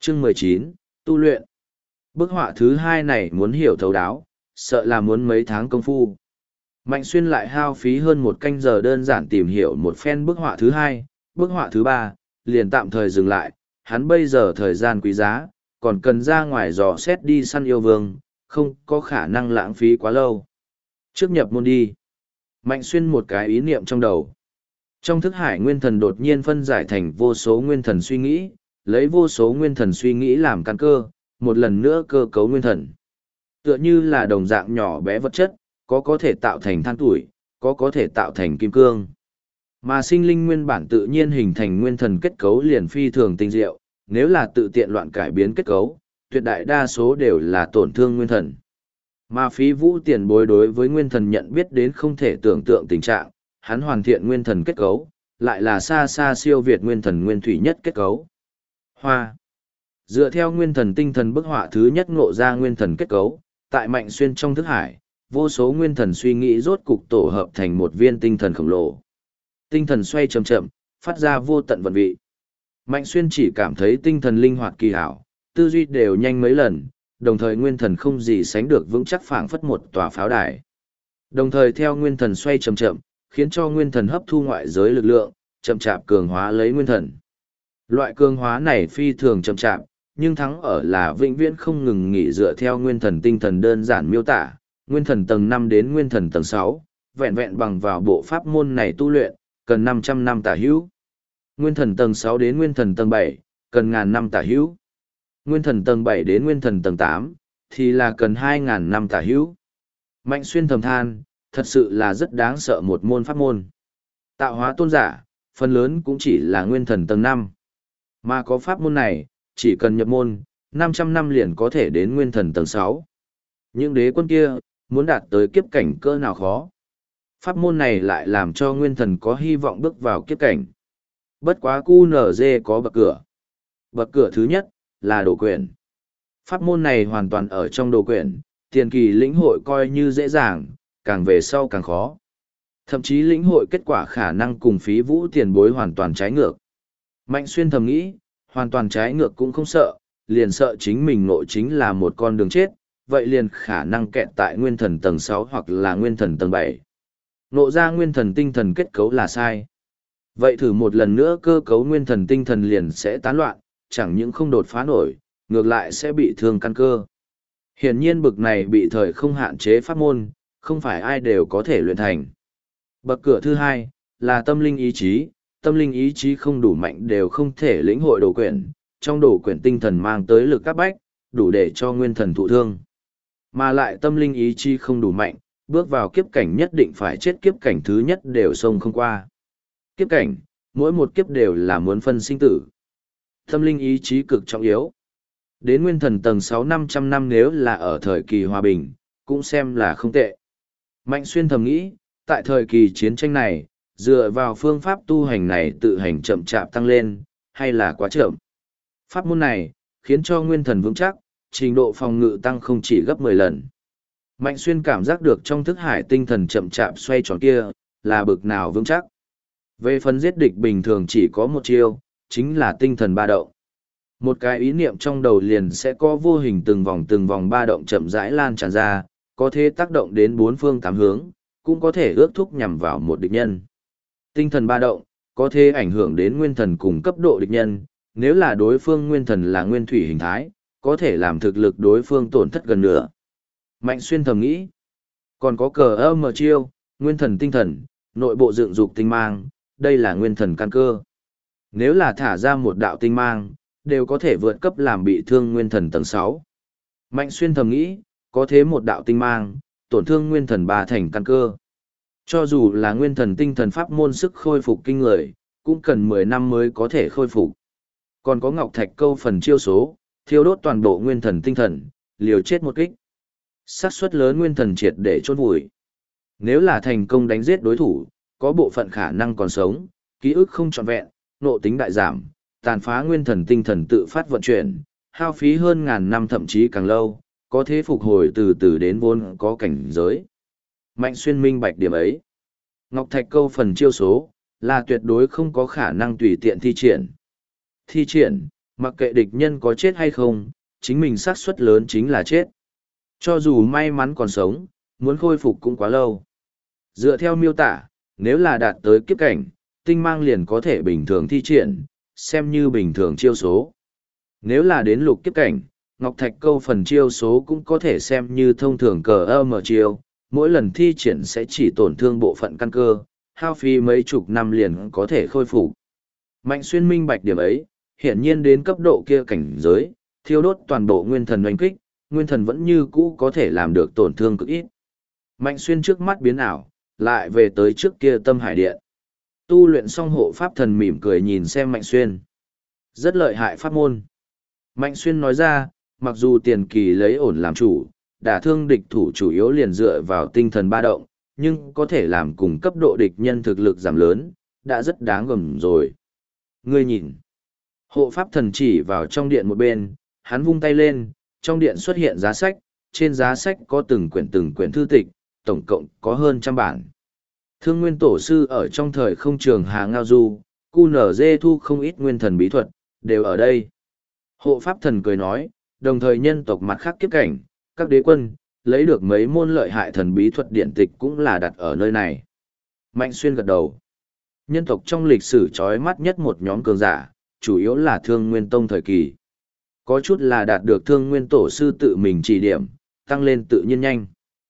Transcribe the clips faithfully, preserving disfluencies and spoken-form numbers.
Chương mười chín, tu luyện. Bức họa thứ hai này muốn hiểu thấu đáo, sợ là muốn mấy tháng công phu. Mạnh Xuyên lại hao phí hơn một canh giờ đơn giản tìm hiểu một phen bức họa thứ hai, bức họa thứ ba, liền tạm thời dừng lại, hắn bây giờ thời gian quý giá, còn cần ra ngoài dò xét đi săn yêu vương, không có khả năng lãng phí quá lâu. Trước nhập môn đi. Mạnh Xuyên một cái ý niệm trong đầu. Trong thức hải nguyên thần đột nhiên phân giải thành vô số nguyên thần suy nghĩ, lấy vô số nguyên thần suy nghĩ làm căn cơ, một lần nữa cơ cấu nguyên thần. Tựa như là đồng dạng nhỏ bé vật chất, có có thể tạo thành than tuổi, có có thể tạo thành kim cương. Mà sinh linh nguyên bản tự nhiên hình thành nguyên thần kết cấu liền phi thường tinh diệu, nếu là tự tiện loạn cải biến kết cấu, tuyệt đại đa số đều là tổn thương nguyên thần. Mà phí vũ tiền bối đối với nguyên thần nhận biết đến không thể tưởng tượng tình trạng, hắn hoàn thiện nguyên thần kết cấu, lại là xa xa siêu việt nguyên thần nguyên thủy nhất kết cấu. Hoa. Dựa theo nguyên thần tinh thần bức họa thứ nhất ngộ ra nguyên thần kết cấu, tại Mạnh Xuyên trong thức hải, vô số nguyên thần suy nghĩ rốt cục tổ hợp thành một viên tinh thần khổng lồ. Tinh thần xoay chậm chậm, phát ra vô tận vận vị. Mạnh Xuyên chỉ cảm thấy tinh thần linh hoạt kỳ hảo, tư duy đều nhanh mấy lần, đồng thời nguyên thần không gì sánh được vững chắc phảng phất một tòa pháo đài. Đồng thời theo nguyên thần xoay chậm chậm, khiến cho nguyên thần hấp thu ngoại giới lực lượng, chậm chạp cường hóa lấy nguyên thần. Loại cường hóa này phi thường chậm chạp, nhưng thắng ở là vĩnh viễn không ngừng nghỉ dựa theo nguyên thần tinh thần đơn giản miêu tả, nguyên thần tầng năm đến nguyên thần tầng sáu, vẹn vẹn bằng vào bộ pháp môn này tu luyện, cần năm trăm năm tả hữu. Nguyên thần tầng sáu đến nguyên thần tầng bảy, cần ngàn năm tả hữu. Nguyên thần tầng bảy đến nguyên thần tầng tám, thì là cần hai ngàn năm tả hữu. Mạnh Xuyên thầm than, thật sự là rất đáng sợ một môn pháp môn. Tạo hóa tôn giả, phần lớn cũng chỉ là nguyên thần tầng năm. Mà có pháp môn này, chỉ cần nhập môn, năm trăm năm liền có thể đến nguyên thần tầng sáu. Những đế quân kia, muốn đạt tới kiếp cảnh cỡ nào khó. Pháp môn này lại làm cho nguyên thần có hy vọng bước vào kiếp cảnh. Bất quá cu nở dê có bậc cửa. Bậc cửa thứ nhất, là đồ quyển. Pháp môn này hoàn toàn ở trong đồ quyển, tiền kỳ lĩnh hội coi như dễ dàng, càng về sau càng khó. Thậm chí lĩnh hội kết quả khả năng cùng phí vũ tiền bối hoàn toàn trái ngược. Mạnh Xuyên thầm nghĩ, hoàn toàn trái ngược cũng không sợ, liền sợ chính mình nội chính là một con đường chết, vậy liền khả năng kẹt tại nguyên thần tầng sáu hoặc là nguyên thần tầng bảy. Nộ ra nguyên thần tinh thần kết cấu là sai. Vậy thử một lần nữa cơ cấu nguyên thần tinh thần liền sẽ tán loạn, chẳng những không đột phá nổi, ngược lại sẽ bị thương căn cơ. Hiển nhiên bực này bị thời không hạn chế pháp môn, không phải ai đều có thể luyện thành. Bậc cửa thứ hai, là tâm linh ý chí, tâm linh ý chí không đủ mạnh đều không thể lĩnh hội đồ quyển, trong đồ quyển tinh thần mang tới lực các bách, đủ để cho nguyên thần thụ thương. Mà lại tâm linh ý chí không đủ mạnh, bước vào kiếp cảnh nhất định phải chết kiếp cảnh thứ nhất đều xông không qua. Kiếp cảnh, mỗi một kiếp đều là muốn phân sinh tử. Tâm linh ý chí cực trọng yếu. Đến nguyên thần tầng sáu năm trăm năm nếu là ở thời kỳ hòa bình, cũng xem là không tệ. Mạnh Xuyên thầm nghĩ, tại thời kỳ chiến tranh này, dựa vào phương pháp tu hành này tự hành chậm chạp tăng lên, hay là quá chậm. Pháp môn này, khiến cho nguyên thần vững chắc, trình độ phòng ngự tăng không chỉ gấp mười lần. Mạnh Xuyên cảm giác được trong thức hải tinh thần chậm chạp xoay tròn kia, là bực nào vững chắc. Về phần giết địch bình thường chỉ có một chiêu, chính là tinh thần ba động. Một cái ý niệm trong đầu liền sẽ có vô hình từng vòng từng vòng ba động chậm rãi lan tràn ra, có thể tác động đến bốn phương tám hướng, cũng có thể ước thúc nhằm vào một địch nhân. Tinh thần ba động, có thể ảnh hưởng đến nguyên thần cùng cấp độ địch nhân, nếu là đối phương nguyên thần là nguyên thủy hình thái, có thể làm thực lực đối phương tổn thất gần nửa. Mạnh Xuyên thầm nghĩ, còn có cờ âm mờ chiêu, nguyên thần tinh thần, nội bộ dựng dục tinh mang, đây là nguyên thần căn cơ. Nếu là thả ra một đạo tinh mang, đều có thể vượt cấp làm bị thương nguyên thần tầng sáu. Mạnh Xuyên thầm nghĩ, có thế một đạo tinh mang, tổn thương nguyên thần ba thành căn cơ. Cho dù là nguyên thần tinh thần pháp môn sức khôi phục kinh người, cũng cần mười năm mới có thể khôi phục. Còn có Ngọc Thạch câu phần chiêu số, thiêu đốt toàn bộ nguyên thần tinh thần, liều chết một kích. Xác suất lớn nguyên thần triệt để chôn vùi. Nếu là thành công đánh giết đối thủ, có bộ phận khả năng còn sống, ký ức không trọn vẹn, nộ tính đại giảm, tàn phá nguyên thần tinh thần tự phát vận chuyển, hao phí hơn ngàn năm thậm chí càng lâu, có thể phục hồi từ từ đến vốn có cảnh giới. Mạnh Xuyên minh bạch điểm ấy. Ngọc Thạch câu phần chiêu số, là tuyệt đối không có khả năng tùy tiện thi triển. Thi triển, Mặc kệ địch nhân có chết hay không, chính mình xác suất lớn chính là chết. Cho dù may mắn còn sống, muốn khôi phục cũng quá lâu. Dựa theo miêu tả, nếu là đạt tới kiếp cảnh, tinh mang liền có thể bình thường thi triển, xem như bình thường chiêu số. Nếu là đến lục kiếp cảnh, Ngọc Thạch câu phần chiêu số cũng có thể xem như thông thường cờ âm ở chiêu, mỗi lần thi triển sẽ chỉ tổn thương bộ phận căn cơ, hao phí mấy chục năm liền có thể khôi phục. Mạnh Xuyên minh bạch điểm ấy, hiển nhiên đến cấp độ kia cảnh giới, thiêu đốt toàn bộ nguyên thần oanh kích, nguyên thần vẫn như cũ có thể làm được tổn thương cực ít. Mạnh Xuyên trước mắt biến ảo, lại về tới trước kia Tâm Hải Điện. Tu luyện xong hộ pháp thần mỉm cười nhìn xem Mạnh Xuyên. Rất lợi hại pháp môn. Mạnh Xuyên nói ra, mặc dù tiền kỳ lấy ổn làm chủ, đả thương địch thủ chủ yếu liền dựa vào tinh thần ba động, nhưng có thể làm cùng cấp độ địch nhân thực lực giảm lớn, đã rất đáng gầm rồi. Ngươi nhìn. Hộ pháp thần chỉ vào trong điện một bên, hắn vung tay lên, trong điện xuất hiện giá sách, trên giá sách có từng quyển từng quyển thư tịch, tổng cộng có hơn trăm bản. Thương Nguyên Tổ Sư ở trong thời không trường Hà Ngao Du, cu nở dê thu không ít nguyên thần bí thuật, đều ở đây. Hộ pháp thần cười nói, đồng thời nhân tộc mặt khác kiếp cảnh, các đế quân, lấy được mấy môn lợi hại thần bí thuật điện tịch cũng là đặt ở nơi này. Mạnh Xuyên gật đầu. Nhân tộc trong lịch sử chói mắt nhất một nhóm cường giả, chủ yếu là Thương Nguyên Tông thời kỳ. Có chút là đạt được Thương Nguyên Tổ Sư tự mình chỉ điểm, tăng lên tự nhiên nhanh.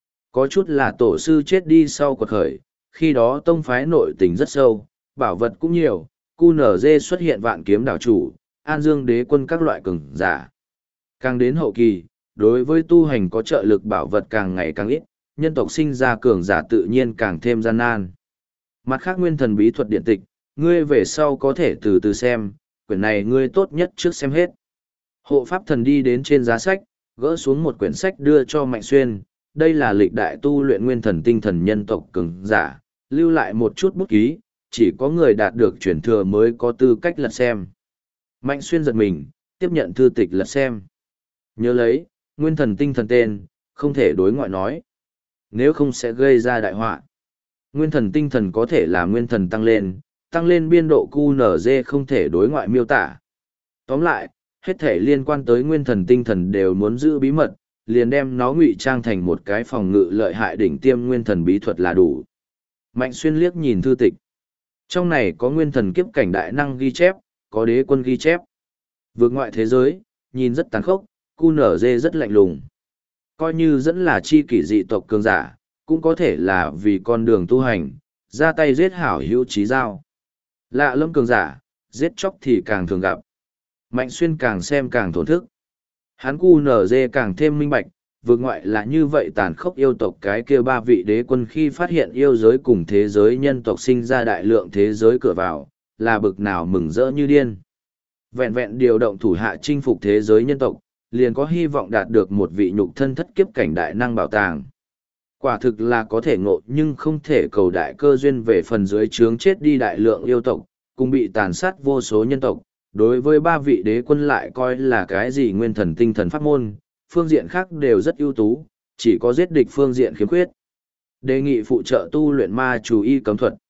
Có chút là Tổ Sư chết đi sau quật khởi, khi đó tông phái nội tình rất sâu, bảo vật cũng nhiều, cu nở dê xuất hiện vạn kiếm đảo chủ, An Dương đế quân các loại cường giả. Càng đến hậu kỳ, đối với tu hành có trợ lực bảo vật càng ngày càng ít, nhân tộc sinh ra cường giả tự nhiên càng thêm gian nan. Mặt khác nguyên thần bí thuật điện tịch, ngươi về sau có thể từ từ xem, quyển này ngươi tốt nhất trước xem hết. Hộ pháp thần đi đến trên giá sách, gỡ xuống một quyển sách đưa cho Mạnh Xuyên, đây là lịch đại tu luyện nguyên thần tinh thần nhân tộc cường giả, lưu lại một chút bút ký, chỉ có người đạt được truyền thừa mới có tư cách lật xem. Mạnh Xuyên giật mình, tiếp nhận thư tịch lật xem. Nhớ lấy, nguyên thần tinh thần tên, không thể đối ngoại nói. Nếu không sẽ gây ra đại họa. Nguyên thần tinh thần có thể là nguyên thần tăng lên, tăng lên biên độ cu nở dê không thể đối ngoại miêu tả. Tóm lại, hết thể liên quan tới nguyên thần tinh thần đều muốn giữ bí mật, liền đem nó ngụy trang thành một cái phòng ngự lợi hại đỉnh tiêm nguyên thần bí thuật là đủ. Mạnh Xuyên liếc nhìn thư tịch. Trong này có nguyên thần kiếp cảnh đại năng ghi chép, có đế quân ghi chép. Vượt ngoại thế giới, nhìn rất tàn khốc, cu nở dê rất lạnh lùng. Coi như dẫn là chi kỷ dị tộc cường giả, cũng có thể là vì con đường tu hành, ra tay giết hảo hữu chí giao. Lạ lâm cường giả, giết chóc thì càng thường gặp. Mạnh Xuyên càng xem càng thổn thức. Hắn cu nở dê càng thêm minh bạch, vượt ngoại là như vậy tàn khốc yêu tộc cái kia ba vị đế quân khi phát hiện yêu giới cùng thế giới nhân tộc sinh ra đại lượng thế giới cửa vào, là bực nào mừng rỡ như điên. Vẹn vẹn điều động thủ hạ chinh phục thế giới nhân tộc, liền có hy vọng đạt được một vị nhục thân thất kiếp cảnh đại năng bảo tàng. Quả thực là có thể ngộ nhưng không thể cầu đại cơ duyên về phần dưới trướng chết đi đại lượng yêu tộc, cùng bị tàn sát vô số nhân tộc. Đối với ba vị đế quân lại coi là cái gì nguyên thần tinh thần pháp môn, phương diện khác đều rất ưu tú, chỉ có giết địch phương diện khiếm khuyết. Đề nghị phụ trợ tu luyện ma chú y cấm thuật.